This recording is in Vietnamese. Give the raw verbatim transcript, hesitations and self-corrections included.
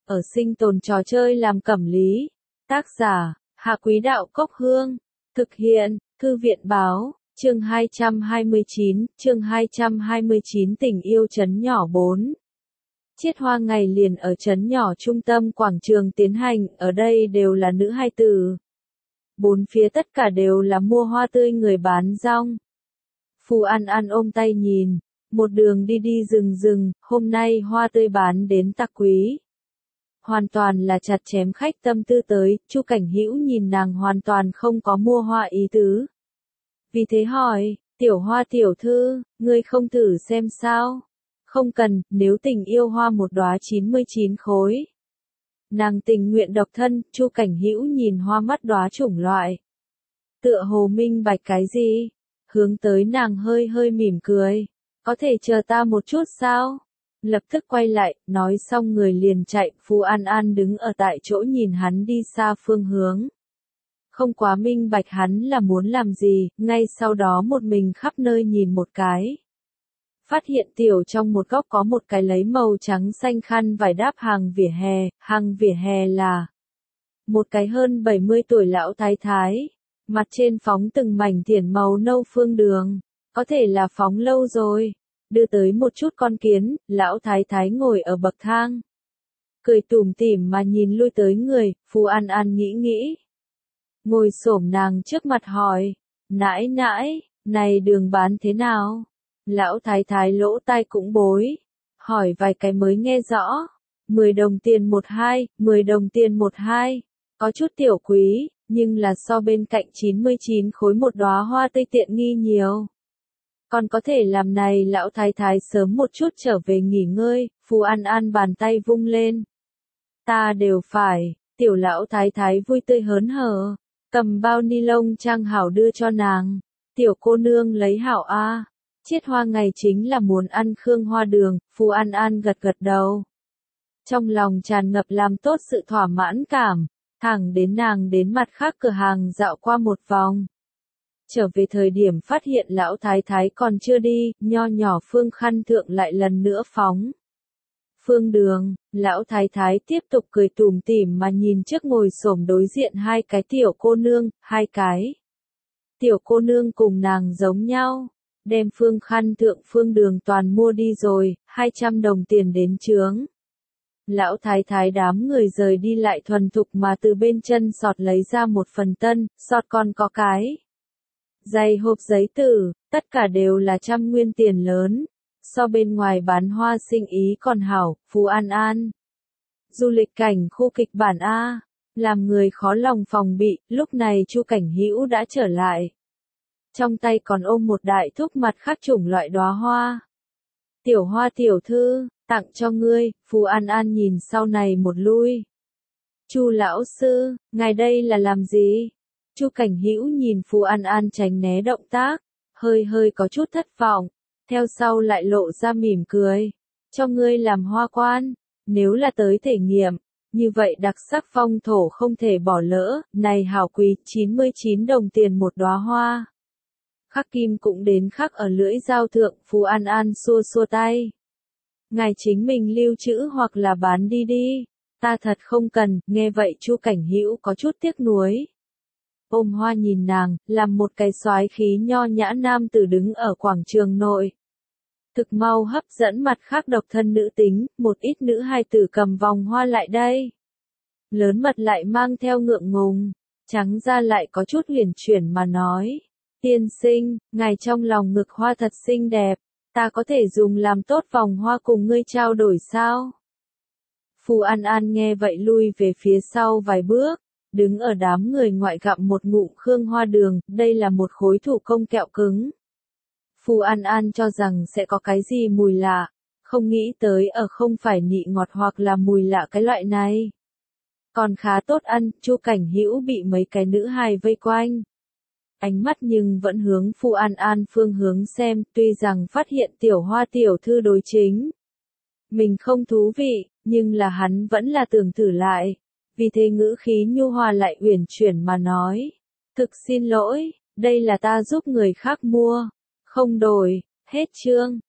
ở sinh tồn trò chơi làm cẩm lý. Tác giả, Hạ Quý Đạo Cốc Hương. Thực hiện, Thư viện Báo, chương hai trăm hai mươi chín, chương hai trăm hai mươi chín Tình yêu trấn nhỏ bốn. Chiết hoa ngày liền ở trấn nhỏ trung tâm quảng trường tiến hành, ở đây đều là nữ hai tử. Bốn phía tất cả đều là mua hoa tươi người bán rong. Phù An An ôm tay nhìn, một đường đi đi rừng rừng, hôm nay hoa tươi bán đến tặc quý. Hoàn toàn là chặt chém khách tâm tư tới, Chu Cảnh Hữu nhìn nàng hoàn toàn không có mua hoa ý tứ. Vì thế hỏi, tiểu hoa tiểu thư, ngươi không thử xem sao? Không cần, nếu tình yêu hoa một đóa chín mươi chín khối. Nàng tình nguyện độc thân, Chu Cảnh Hữu nhìn hoa mắt đóa chủng loại. Tựa hồ minh bạch cái gì? Hướng tới nàng hơi hơi mỉm cười. Có thể chờ ta một chút sao? Lập tức quay lại, nói xong người liền chạy, Phù An An đứng ở tại chỗ nhìn hắn đi xa phương hướng. Không quá minh bạch hắn là muốn làm gì, ngay sau đó một mình khắp nơi nhìn một cái. Phát hiện tiểu trong một góc có một cái lấy màu trắng xanh khăn vải đáp hàng vỉa hè, hàng vỉa hè là một cái hơn bảy mươi tuổi lão thái thái, mặt trên phóng từng mảnh thiển màu nâu phương đường, có thể là phóng lâu rồi. Đưa tới một chút con kiến, lão thái thái ngồi ở bậc thang. Cười tủm tỉm mà nhìn lui tới người, Phù An An nghĩ nghĩ. Ngồi xổm nàng trước mặt hỏi, nãi nãi, này đường bán thế nào? Lão thái thái lỗ tai cũng bối, hỏi vài cái mới nghe rõ. mười đồng tiền một hai, mười đồng tiền một hai, có chút tiểu quý, nhưng là so bên cạnh chín mươi chín khối một đóa hoa tươi tiện nghi nhiều. Còn có thể làm này lão thái thái sớm một chút trở về nghỉ ngơi, Phù An An bàn tay vung lên. Ta đều phải, tiểu lão thái thái vui tươi hớn hở, cầm bao ni lông trang hảo đưa cho nàng. Tiểu cô nương lấy hảo a. Chiết hoa ngày chính là muốn ăn khương hoa đường, Phù An An gật gật đầu. Trong lòng tràn ngập làm tốt sự thỏa mãn cảm, thẳng đến nàng đến mặt khác cửa hàng dạo qua một vòng. Trở về thời điểm phát hiện lão thái thái còn chưa đi, nho nhỏ phương khăn thượng lại lần nữa phóng. Phương đường, lão thái thái tiếp tục cười tủm tỉm mà nhìn trước ngồi xổm đối diện hai cái tiểu cô nương, hai cái. Tiểu cô nương cùng nàng giống nhau, đem phương khăn thượng phương đường toàn mua đi rồi, hai trăm đồng tiền đến chướng. Lão thái thái đám người rời đi lại thuần thục mà từ bên chân sọt lấy ra một phần tân, sọt còn có cái. Dày hộp giấy tử, tất cả đều là trăm nguyên tiền lớn, so bên ngoài bán hoa sinh ý còn hảo, Phù An An. Du lịch cảnh khu kịch bản A, làm người khó lòng phòng bị, lúc này Chu Cảnh Hữu đã trở lại. Trong tay còn ôm một đại thúc mặt khác chủng loại đóa hoa. Tiểu hoa tiểu thư, tặng cho ngươi, Phù An An nhìn sau này một lui. Chu lão sư, ngài đây là làm gì? Chu Cảnh Hữu nhìn Phù An An tránh né động tác, hơi hơi có chút thất vọng, theo sau lại lộ ra mỉm cười. Cho ngươi làm hoa quan, nếu là tới thể nghiệm, như vậy đặc sắc phong thổ không thể bỏ lỡ, này hảo quý, chín mươi chín đồng tiền một đóa hoa. Khắc kim cũng đến khắc ở lưỡi dao thượng, Phù An An xua xua tay. Ngài chính mình lưu trữ hoặc là bán đi đi, ta thật không cần, nghe vậy Chu Cảnh Hữu có chút tiếc nuối. Ôm hoa nhìn nàng, làm một cái soái khí nho nhã nam tử đứng ở quảng trường nội. Thực mau hấp dẫn mặt khác độc thân nữ tính, một ít nữ hài tử cầm vòng hoa lại đây. Lớn mật lại mang theo ngượng ngùng, trắng ra lại có chút huyền chuyển mà nói. Tiên sinh, ngài trong lòng ngực hoa thật xinh đẹp, ta có thể dùng làm tốt vòng hoa cùng ngươi trao đổi sao? Phù An An nghe vậy lui về phía sau vài bước. Đứng ở đám người ngoại gặm một ngụm khương hoa đường, đây là một khối thủ công kẹo cứng. Phù An An cho rằng sẽ có cái gì mùi lạ, không nghĩ tới ở không phải nị ngọt hoặc là mùi lạ cái loại này. Còn khá tốt ăn, Chu Cảnh Hữu bị mấy cái nữ hài vây quanh. Ánh mắt nhưng vẫn hướng Phù An An phương hướng xem, tuy rằng phát hiện tiểu hoa tiểu thư đối chính. Mình không thú vị, nhưng là hắn vẫn là tưởng thử lại. Vì thế ngữ khí nhu hòa lại uyển chuyển mà nói. Thực xin lỗi, đây là ta giúp người khác mua. Không đổi, hết chương.